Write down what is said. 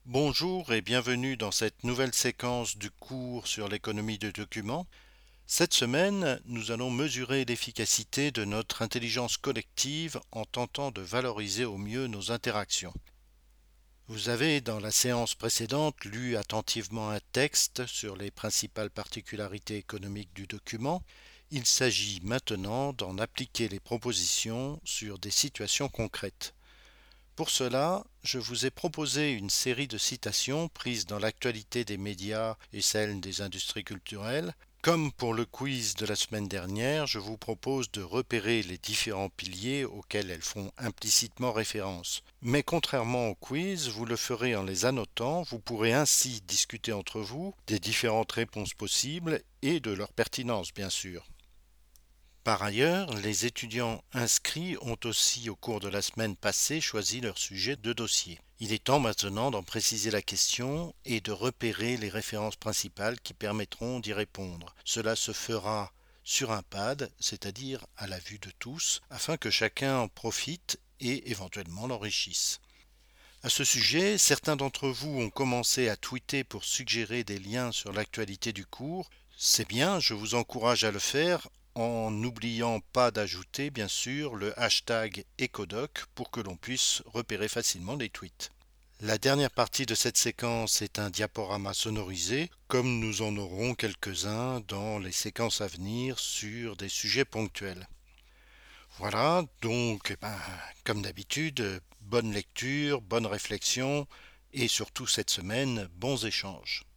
Bonjour et bienvenue dans cette nouvelle séquence du cours sur l'économie de documents. Cette semaine, nous allons mesurer l'efficacité de notre intelligence collective en tentant de valoriser au mieux nos interactions. Vous avez, dans la séance précédente, lu attentivement un texte sur les principales particularités économiques du document. Il s'agit maintenant d'en appliquer les propositions sur des situations concrètes. Pour cela, je vous ai proposé une série de citations prises dans l'actualité des médias et celle des industries culturelles. Comme pour le quiz de la semaine dernière, je vous propose de repérer les différents piliers auxquels elles font implicitement référence. Mais contrairement au quiz, vous le ferez en les annotant, vous pourrez ainsi discuter entre vous des différentes réponses possibles et de leur pertinence, bien sûr. Par ailleurs, les étudiants inscrits ont aussi au cours de la semaine passée choisi leur sujet de dossier. Il est temps maintenant d'en préciser la question et de repérer les références principales qui permettront d'y répondre. Cela se fera sur un pad, c'est-à-dire à la vue de tous, afin que chacun en profite et éventuellement l'enrichisse. À ce sujet, certains d'entre vous ont commencé à tweeter pour suggérer des liens sur l'actualité du cours. C'est bien, je vous encourage à le faire en n'oubliant pas d'ajouter bien sûr le hashtag Ecodoc pour que l'on puisse repérer facilement les tweets. La dernière partie de cette séquence est un diaporama sonorisé, comme nous en aurons quelques-uns dans les séquences à venir sur des sujets ponctuels. Voilà, donc, comme d'habitude, bonne lecture, bonne réflexion et surtout cette semaine, bons échanges.